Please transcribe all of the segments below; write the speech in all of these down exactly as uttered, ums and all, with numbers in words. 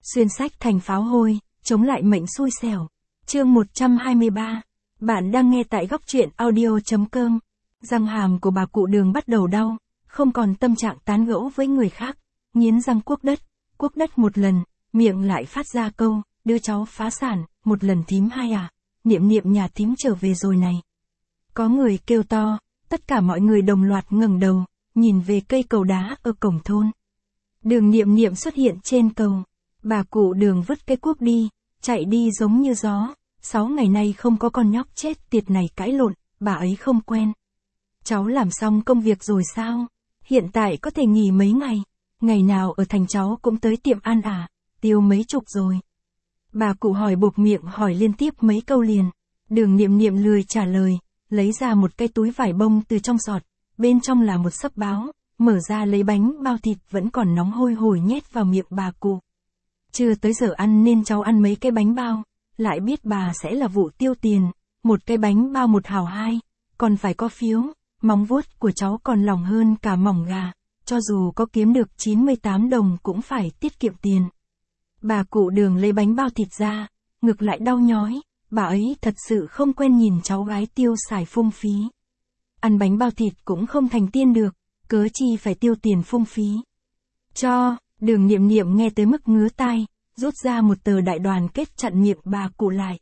xuyên sách thành pháo hôi, chống lại mệnh xui xẻo. Chương một trăm hai mươi ba. Bạn đang nghe tại góc truyện audio.com. Răng hàm của bà cụ Đường bắt đầu đau, không còn tâm trạng tán gẫu với người khác, nghiến răng cuốc đất, cuốc đất một lần, miệng lại phát ra câu, đưa cháu phá sản, một lần thím hai à, niệm niệm nhà thím trở về rồi này. Có người kêu to, tất cả mọi người đồng loạt ngẩng đầu, nhìn về cây cầu đá ở cổng thôn. Đường Niệm Niệm xuất hiện trên cầu, bà cụ Đường vứt cái cuốc đi, chạy đi giống như gió, sáu ngày nay không có con nhóc chết tiệt này cãi lộn, bà ấy không quen. Cháu làm xong công việc rồi sao? Hiện tại có thể nghỉ mấy ngày, ngày nào ở thành cháu cũng tới tiệm ăn à, tiêu mấy chục rồi. Bà cụ hỏi buộc miệng hỏi liên tiếp mấy câu liền, Đường Niệm Niệm lười trả lời, lấy ra một cái túi vải bông từ trong sọt, bên trong là một xấp báo, mở ra lấy bánh bao thịt vẫn còn nóng hôi hổi nhét vào miệng bà cụ. Chưa tới giờ ăn nên cháu ăn mấy cái bánh bao, lại biết bà sẽ là vụ tiêu tiền, một cái bánh bao một hào hai, còn phải có phiếu, móng vuốt của cháu còn lỏng hơn cả mỏng gà, cho dù có kiếm được chín mươi tám đồng cũng phải tiết kiệm tiền. Bà cụ Đường lấy bánh bao thịt ra, ngực lại đau nhói, bà ấy thật sự không quen nhìn cháu gái tiêu xài phung phí. Ăn bánh bao thịt cũng không thành tiên được, cớ chi phải tiêu tiền phung phí. Cho, Đường Niệm Niệm nghe tới mức ngứa tai, rút ra một tờ đại đoàn kết chặn miệng bà cụ lại.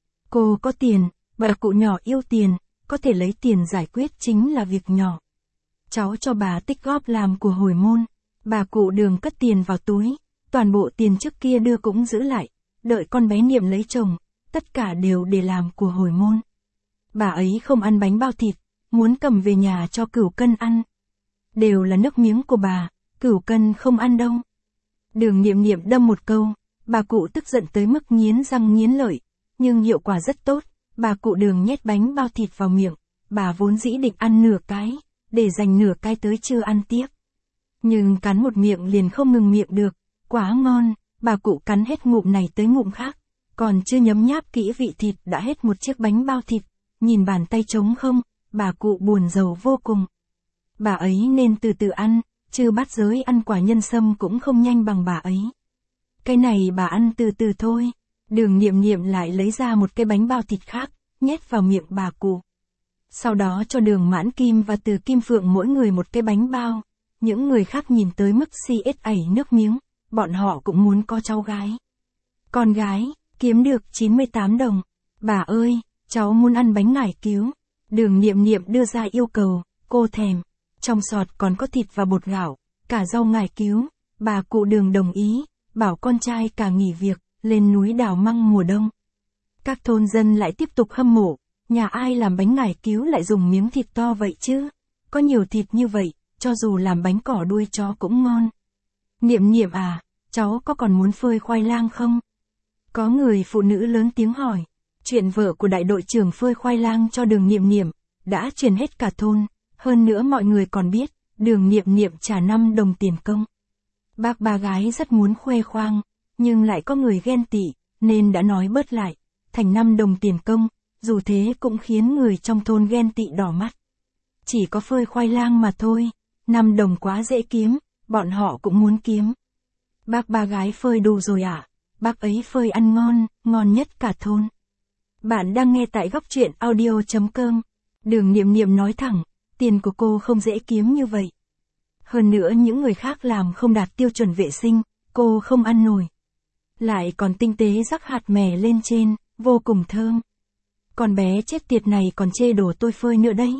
Cô có tiền, bà cụ nhỏ yêu tiền, có thể lấy tiền giải quyết chính là việc nhỏ. Cháu cho bà tích góp làm của hồi môn, bà cụ Đường cất tiền vào túi, toàn bộ tiền trước kia đưa cũng giữ lại, đợi con bé Niệm lấy chồng, tất cả đều để làm của hồi môn. Bà ấy không ăn bánh bao thịt, muốn cầm về nhà cho Cửu Cân ăn. Đều là nước miếng của bà, Cửu Cân không ăn đâu. Đường Niệm Niệm đâm một câu, bà cụ tức giận tới mức nghiến răng nghiến lợi, nhưng hiệu quả rất tốt, bà cụ Đường nhét bánh bao thịt vào miệng, bà vốn dĩ định ăn nửa cái, để dành nửa cái tới trưa ăn tiếp. Nhưng cắn một miệng liền không ngừng miệng được, quá ngon, bà cụ cắn hết ngụm này tới ngụm khác, còn chưa nhấm nháp kỹ vị thịt đã hết một chiếc bánh bao thịt, nhìn bàn tay trống không, bà cụ buồn rầu vô cùng. Bà ấy nên từ từ ăn, chứ bát giới ăn quả nhân sâm cũng không nhanh bằng bà ấy. Cái này bà ăn từ từ thôi. Đường Niệm Niệm lại lấy ra một cái bánh bao thịt khác, nhét vào miệng bà cụ. Sau đó cho Đường Mãn Kim và Từ Kim Phượng mỗi người một cái bánh bao. Những người khác nhìn tới mức si ết ảy nước miếng, bọn họ cũng muốn có cháu gái. Con gái, kiếm được chín mươi tám đồng. Bà ơi, cháu muốn ăn bánh ngải cứu. Đường Niệm Niệm đưa ra yêu cầu, cô thèm. Trong sọt còn có thịt và bột gạo, cả rau ngải cứu. Bà cụ Đường đồng ý, bảo con trai cả nghỉ việc, lên núi đào măng mùa đông. Các thôn dân lại tiếp tục hâm mộ, nhà ai làm bánh ngải cứu lại dùng miếng thịt to vậy chứ? Có nhiều thịt như vậy, cho dù làm bánh cỏ đuôi chó cũng ngon. Niệm Niệm à, cháu có còn muốn phơi khoai lang không? Có người phụ nữ lớn tiếng hỏi. Chuyện vợ của đại đội trưởng phơi khoai lang cho Đường Niệm Niệm đã truyền hết cả thôn, hơn nữa mọi người còn biết, Đường Niệm Niệm trả năm đồng tiền công. Bác ba gái rất muốn khoe khoang, nhưng lại có người ghen tị, nên đã nói bớt lại, thành năm đồng tiền công, dù thế cũng khiến người trong thôn ghen tị đỏ mắt. Chỉ có phơi khoai lang mà thôi, năm đồng quá dễ kiếm, bọn họ cũng muốn kiếm. Bác ba gái phơi đủ rồi à? Bác ấy phơi ăn ngon, ngon nhất cả thôn. Bạn đang nghe tại góc truyện audio.com. Đường Niệm Niệm nói thẳng, tiền của cô không dễ kiếm như vậy. Hơn nữa những người khác làm không đạt tiêu chuẩn vệ sinh, cô không ăn nổi. Lại còn tinh tế rắc hạt mè lên trên, vô cùng thơm. Con bé chết tiệt này còn chê đổ tôi phơi nữa đấy.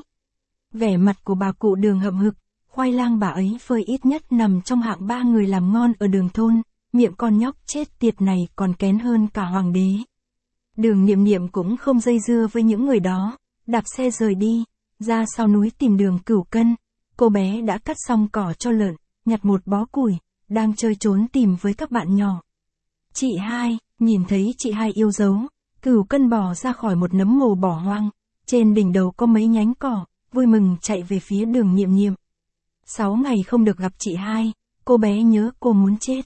Vẻ mặt của bà cụ Đường hậm hực, khoai lang bà ấy phơi ít nhất nằm trong hạng ba người làm ngon ở đường thôn, miệng con nhóc chết tiệt này còn kén hơn cả hoàng đế. Đường Niệm Niệm cũng không dây dưa với những người đó, đạp xe rời đi, ra sau núi tìm Đường Cửu Cân. Cô bé đã cắt xong cỏ cho lợn, nhặt một bó củi, đang chơi trốn tìm với các bạn nhỏ. Chị hai, nhìn thấy chị hai yêu dấu, Cửu Cân bò ra khỏi một nấm mồ bỏ hoang, trên đỉnh đầu có mấy nhánh cỏ, vui mừng chạy về phía Đường Niệm Niệm. Sáu ngày không được gặp chị hai, cô bé nhớ cô muốn chết.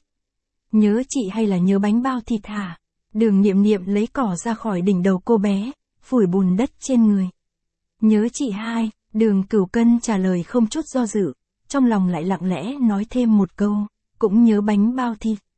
Nhớ chị hay là nhớ bánh bao thịt hả? Đường Niệm Niệm lấy cỏ ra khỏi đỉnh đầu cô bé, phủi bùn đất trên người. Nhớ chị hai, Đường Cửu Cân trả lời không chút do dự, trong lòng lại lặng lẽ nói thêm một câu, cũng nhớ bánh bao thịt.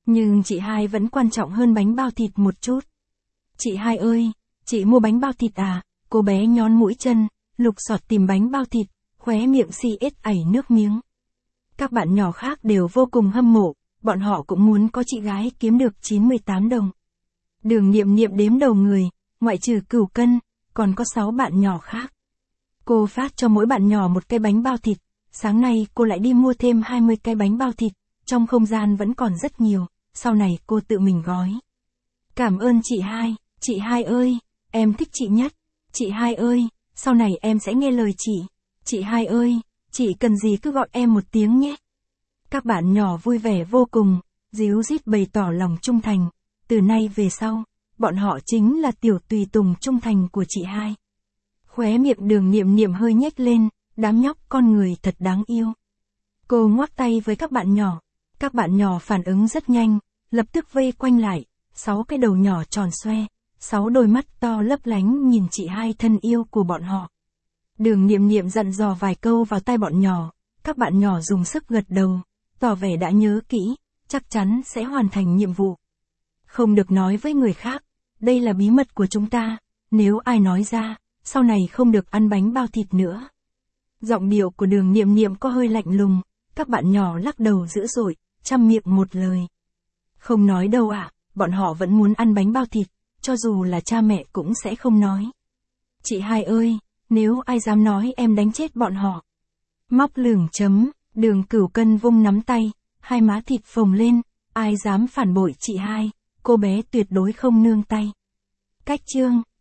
Nhưng chị hai vẫn quan trọng hơn bánh bao thịt một chút. Chị hai ơi, chị mua bánh bao thịt à? Cô bé nhón mũi chân, lục sọt tìm bánh bao thịt, khóe miệng si ết ảy nước miếng. Các bạn nhỏ khác đều vô cùng hâm mộ, bọn họ cũng muốn có chị gái kiếm được chín mươi tám đồng. Đường Niệm Niệm đếm đầu người, ngoại trừ Cửu Cân, còn có sáu bạn nhỏ khác. Cô phát cho mỗi bạn nhỏ một cái bánh bao thịt, sáng nay cô lại đi mua thêm hai mươi cái bánh bao thịt, trong không gian vẫn còn rất nhiều, sau này cô tự mình gói. Cảm ơn chị hai, chị hai ơi, em thích chị nhất, chị hai ơi, sau này em sẽ nghe lời chị, chị hai ơi, chị cần gì cứ gọi em một tiếng nhé. Các bạn nhỏ vui vẻ vô cùng, díu dít bày tỏ lòng trung thành, từ nay về sau, bọn họ chính là tiểu tùy tùng trung thành của chị hai. Khóe miệng Đường Niệm Niệm hơi nhếch lên, đám nhóc con người thật đáng yêu. Cô ngoắc tay với các bạn nhỏ, các bạn nhỏ phản ứng rất nhanh, lập tức vây quanh lại, sáu cái đầu nhỏ tròn xoe, sáu đôi mắt to lấp lánh nhìn chị hai thân yêu của bọn họ. Đường Niệm Niệm dặn dò vài câu vào tai bọn nhỏ, các bạn nhỏ dùng sức gật đầu, tỏ vẻ đã nhớ kỹ, chắc chắn sẽ hoàn thành nhiệm vụ. Không được nói với người khác, đây là bí mật của chúng ta, nếu ai nói ra, sau này không được ăn bánh bao thịt nữa. Giọng điệu của Đường Niệm Niệm có hơi lạnh lùng, các bạn nhỏ lắc đầu dữ dội, chăm miệng một lời. Không nói đâu ạ, à, bọn họ vẫn muốn ăn bánh bao thịt, cho dù là cha mẹ cũng sẽ không nói. Chị hai ơi, nếu ai dám nói em đánh chết bọn họ. Móc lửng chấm, Đường Cửu Cân vung nắm tay, hai má thịt phồng lên, ai dám phản bội chị hai, cô bé tuyệt đối không nương tay. Cách chương